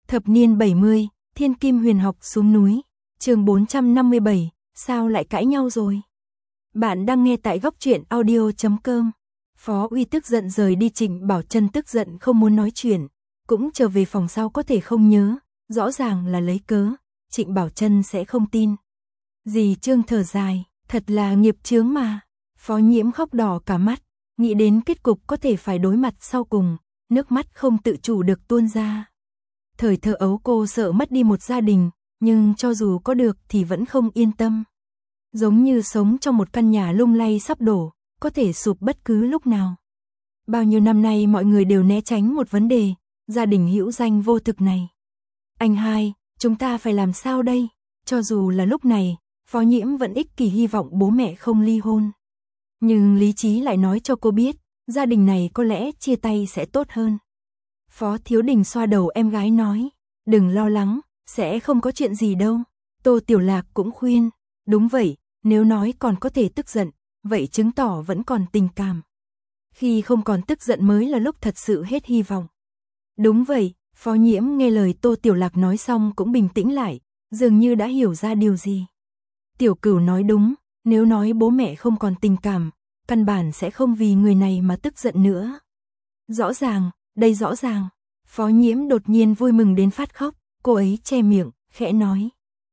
Thập niên 70, Thiên Kim Huyền Học xuống núi, chương 457, sao lại cãi nhau rồi? Bạn đang nghe tại góc truyện audio.com. Phó Uy tức giận rời đi, Trịnh Bảo Trân tức giận không muốn nói chuyện, cũng trở về phòng sau có thể không nhớ, rõ ràng là lấy cớ, Trịnh Bảo Trân sẽ không tin. Dì Trương thở dài, thật là nghiệp chướng mà. Phó Nhiễm khóc đỏ cả mắt, nghĩ đến kết cục có thể phải đối mặt sau cùng, nước mắt không tự chủ được tuôn ra. Thời thơ ấu cô sợ mất đi một gia đình, nhưng cho dù có được thì vẫn không yên tâm. Giống như sống trong một căn nhà lung lay sắp đổ, có thể sụp bất cứ lúc nào. Bao nhiêu năm nay mọi người đều né tránh một vấn đề, gia đình hữu danh vô thực này. Anh hai, chúng ta phải làm sao đây? Cho dù là lúc này, Phó Nhiễm vẫn ích kỷ hy vọng bố mẹ không ly hôn. Nhưng lý trí lại nói cho cô biết, gia đình này có lẽ chia tay sẽ tốt hơn. Phó Thiếu Đình xoa đầu em gái nói, đừng lo lắng, sẽ không có chuyện gì đâu. Tô Tiểu Lạc cũng khuyên, đúng vậy, nếu nói còn có thể tức giận, vậy chứng tỏ vẫn còn tình cảm. Khi không còn tức giận mới là lúc thật sự hết hy vọng. Đúng vậy, Phó Nhiễm nghe lời Tô Tiểu Lạc nói xong cũng bình tĩnh lại, dường như đã hiểu ra điều gì. Tiểu Cửu nói đúng, nếu nói bố mẹ không còn tình cảm, căn bản sẽ không vì người này mà tức giận nữa. Rõ ràng, đây rõ ràng. Phó Nhiễm đột nhiên vui mừng đến phát khóc, cô ấy che miệng, khẽ nói.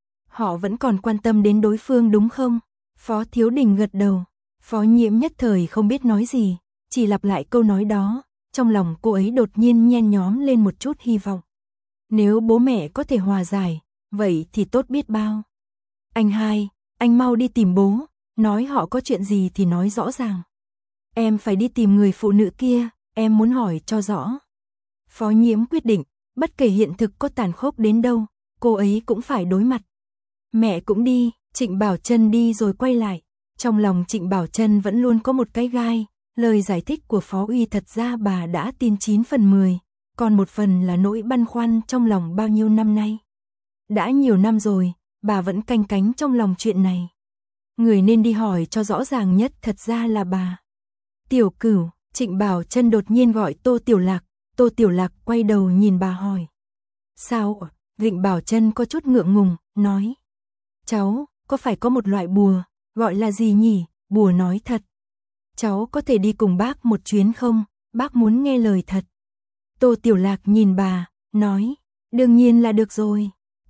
Họ vẫn còn quan tâm đến đối phương đúng không? Phó Thiếu Đình gật đầu. Phó Nhiễm nhất thời không biết nói gì, chỉ lặp lại câu nói đó, trong lòng cô ấy đột nhiên nhen nhóm lên một chút hy vọng. Nếu bố mẹ có thể hòa giải, vậy thì tốt biết bao. Anh hai, anh mau đi tìm bố, nói họ có chuyện gì thì nói rõ ràng. Em phải đi tìm người phụ nữ kia, em muốn hỏi cho rõ. Phó Nhiễm quyết định, bất kể hiện thực có tàn khốc đến đâu, cô ấy cũng phải đối mặt. Mẹ cũng đi, Trịnh Bảo Trân đi rồi quay lại. Trong lòng Trịnh Bảo Trân vẫn luôn có một cái gai, lời giải thích của Phó Uy thật ra bà đã tin 9 phần 10, còn một phần là nỗi băn khoăn trong lòng bao nhiêu năm nay. Đã nhiều năm rồi, bà vẫn canh cánh trong lòng chuyện này. Người nên đi hỏi cho rõ ràng nhất thật ra là bà. Tiểu Cửu, Trịnh Bảo Trân đột nhiên gọi Tô Tiểu Lạc. Tô Tiểu Lạc quay đầu nhìn bà hỏi. Sao? Trịnh Bảo Trân có chút ngượng ngùng, nói. Cháu, có phải có một loại bùa, gọi là gì nhỉ? Bùa nói thật. Cháu có thể đi cùng bác một chuyến không? Bác muốn nghe lời thật. Tô Tiểu Lạc nhìn bà, nói. Đương nhiên là được rồi.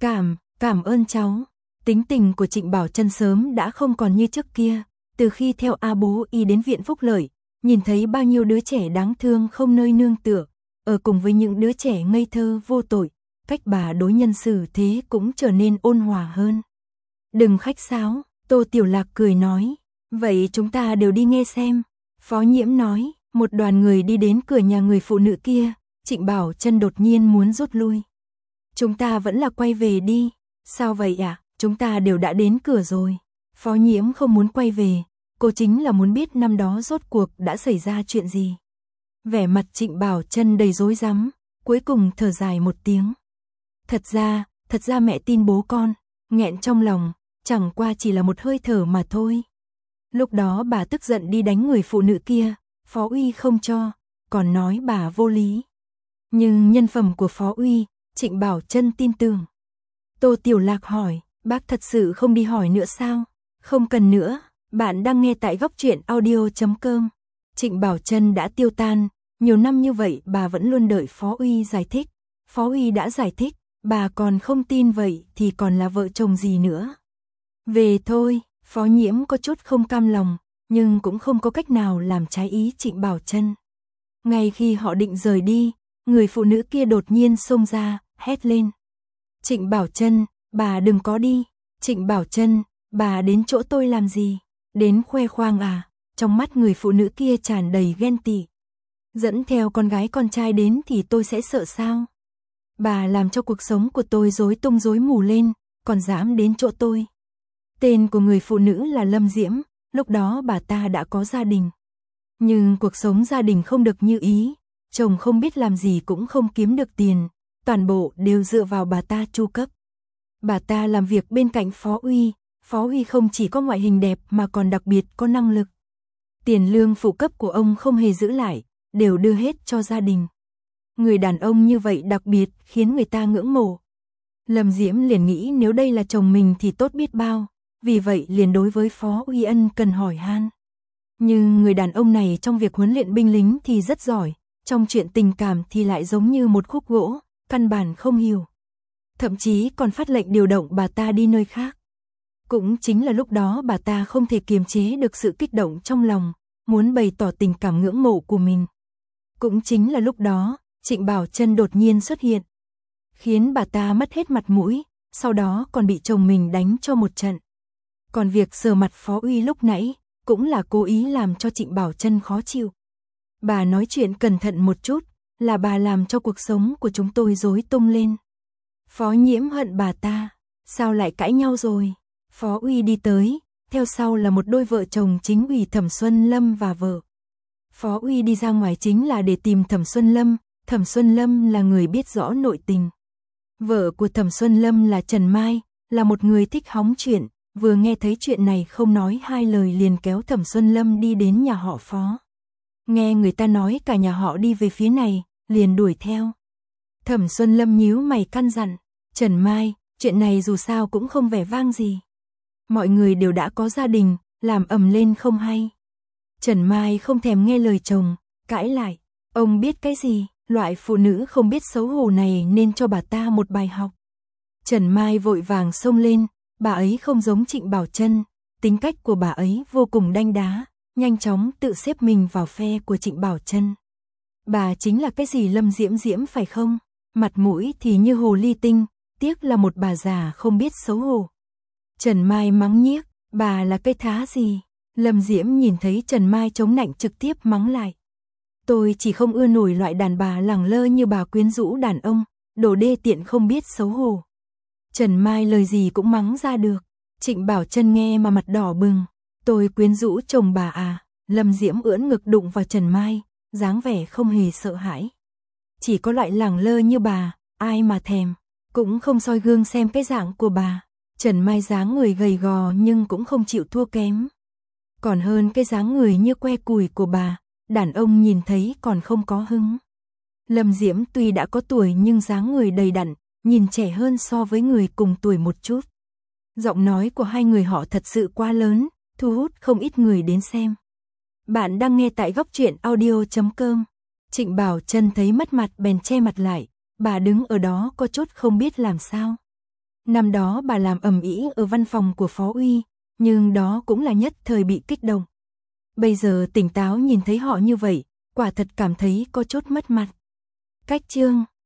Cảm ơn cháu. Tính tình của Trịnh Bảo Trân sớm đã không còn như trước kia. Từ khi theo A Bố y đến viện Phúc Lợi, nhìn thấy bao nhiêu đứa trẻ đáng thương không nơi nương tựa, ở cùng với những đứa trẻ ngây thơ vô tội, cách bà đối nhân xử thế cũng trở nên ôn hòa hơn. Đừng khách sáo, Tô Tiểu Lạc cười nói, vậy chúng ta đều đi nghe xem. Phó Nhiễm nói, một đoàn người đi đến cửa nhà người phụ nữ kia, Trịnh Bảo Trân đột nhiên muốn rút lui. Chúng ta vẫn là quay về đi. Sao vậy ạ? Chúng ta đều đã đến cửa rồi. Phó Nhiễm không muốn quay về, cô chính là muốn biết năm đó rốt cuộc đã xảy ra chuyện gì. Vẻ mặt Trịnh Bảo Trân đầy rối rắm, cuối cùng thở dài một tiếng. Thật ra mẹ tin bố con, nghẹn trong lòng, chẳng qua chỉ là một hơi thở mà thôi. Lúc đó bà tức giận đi đánh người phụ nữ kia, Phó Uy không cho, còn nói bà vô lý. Nhưng nhân phẩm của Phó Uy, Trịnh Bảo Trân tin tưởng. Tô Tiểu Lạc hỏi, bác thật sự không đi hỏi nữa sao? Không cần nữa, bạn đang nghe tại góc truyện audio.com. Trịnh Bảo Trân đã tiêu tan, nhiều năm như vậy bà vẫn luôn đợi Phó Uy giải thích. Phó Uy đã giải thích, bà còn không tin vậy thì còn là vợ chồng gì nữa. Về thôi, Phó Nhiễm có chút không cam lòng, nhưng cũng không có cách nào làm trái ý Trịnh Bảo Trân. Ngay khi họ định rời đi, người phụ nữ kia đột nhiên xông ra, hét lên. Trịnh Bảo Trân, bà đừng có đi. Trịnh Bảo Trân, bà đến chỗ tôi làm gì? Đến khoe khoang à? Trong mắt người phụ nữ kia tràn đầy ghen tị. Dẫn theo con gái con trai đến thì tôi sẽ sợ sao? Bà làm cho cuộc sống của tôi rối tung rối mù lên, còn dám đến chỗ tôi. Tên của người phụ nữ là Lâm Diễm, lúc đó bà ta đã có gia đình. Nhưng cuộc sống gia đình không được như ý, chồng không biết làm gì cũng không kiếm được tiền, toàn bộ đều dựa vào bà ta chu cấp. Bà ta làm việc bên cạnh Phó Uy không chỉ có ngoại hình đẹp mà còn đặc biệt có năng lực. Tiền lương phụ cấp của ông không hề giữ lại, đều đưa hết cho gia đình. Người đàn ông như vậy đặc biệt khiến người ta ngưỡng mộ. Lâm Diễm liền nghĩ nếu đây là chồng mình thì tốt biết bao, vì vậy liền đối với Phó Uy Ân cần hỏi han. Nhưng người đàn ông này trong việc huấn luyện binh lính thì rất giỏi, trong chuyện tình cảm thì lại giống như một khúc gỗ, căn bản không hiểu. Thậm chí còn phát lệnh điều động bà ta đi nơi khác. Cũng chính là lúc đó bà ta không thể kiềm chế được sự kích động trong lòng, muốn bày tỏ tình cảm ngưỡng mộ của mình. Cũng chính là lúc đó, Trịnh Bảo Trân đột nhiên xuất hiện, khiến bà ta mất hết mặt mũi, sau đó còn bị chồng mình đánh cho một trận. Còn việc sờ mặt Phó Uy lúc nãy, cũng là cố ý làm cho Trịnh Bảo Trân khó chịu. Bà nói chuyện cẩn thận một chút, là bà làm cho cuộc sống của chúng tôi rối tung lên. Phó Nhiễm hận bà ta, sao lại cãi nhau rồi? Phó Uy đi tới, theo sau là một đôi vợ chồng chính ủy Thẩm Xuân Lâm và vợ. Phó Uy đi ra ngoài chính là để tìm Thẩm Xuân Lâm, Thẩm Xuân Lâm là người biết rõ nội tình. Vợ của Thẩm Xuân Lâm là Trần Mai, là một người thích hóng chuyện, vừa nghe thấy chuyện này không nói hai lời liền kéo Thẩm Xuân Lâm đi đến nhà họ Phó. Nghe người ta nói cả nhà họ đi về phía này, liền đuổi theo. Thẩm Xuân Lâm nhíu mày căn dặn, Trần Mai, chuyện này dù sao cũng không vẻ vang gì. Mọi người đều đã có gia đình, làm ầm lên không hay. Trần Mai không thèm nghe lời chồng, cãi lại, ông biết cái gì, loại phụ nữ không biết xấu hổ này nên cho bà ta một bài học. Trần Mai vội vàng xông lên, bà ấy không giống Trịnh Bảo Trân, tính cách của bà ấy vô cùng đanh đá, nhanh chóng tự xếp mình vào phe của Trịnh Bảo Trân. Bà chính là cái gì Lâm Diễm Diễm phải không? Mặt mũi thì như hồ ly tinh, tiếc là một bà già không biết xấu hổ. Trần Mai mắng nhiếc, bà là cây thá gì? Lâm Diễm nhìn thấy Trần Mai chống nạnh trực tiếp mắng lại. Tôi chỉ không ưa nổi loại đàn bà lẳng lơ như bà quyến rũ đàn ông, đồ đê tiện không biết xấu hổ. Trần Mai lời gì cũng mắng ra được. Trịnh Bảo Trân nghe mà mặt đỏ bừng. Tôi quyến rũ chồng bà à? Lâm Diễm ưỡn ngực đụng vào Trần Mai, dáng vẻ không hề sợ hãi. Chỉ có loại lẳng lơ như bà, ai mà thèm, cũng không soi gương xem cái dạng của bà. Trần Mai dáng người gầy gò nhưng cũng không chịu thua kém. Còn hơn cái dáng người như que củi của bà, đàn ông nhìn thấy còn không có hứng. Lâm Diễm tuy đã có tuổi nhưng dáng người đầy đặn, nhìn trẻ hơn so với người cùng tuổi một chút. Giọng nói của hai người họ thật sự quá lớn, thu hút không ít người đến xem. Bạn đang nghe tại góc truyện audio.com. Trịnh Bảo Trân thấy mất mặt bèn che mặt lại, bà đứng ở đó có chút không biết làm sao. Năm đó bà làm ầm ĩ ở văn phòng của Phó Uy, nhưng đó cũng là nhất thời bị kích động. Bây giờ tỉnh táo nhìn thấy họ như vậy, quả thật cảm thấy có chút mất mặt. Cách chương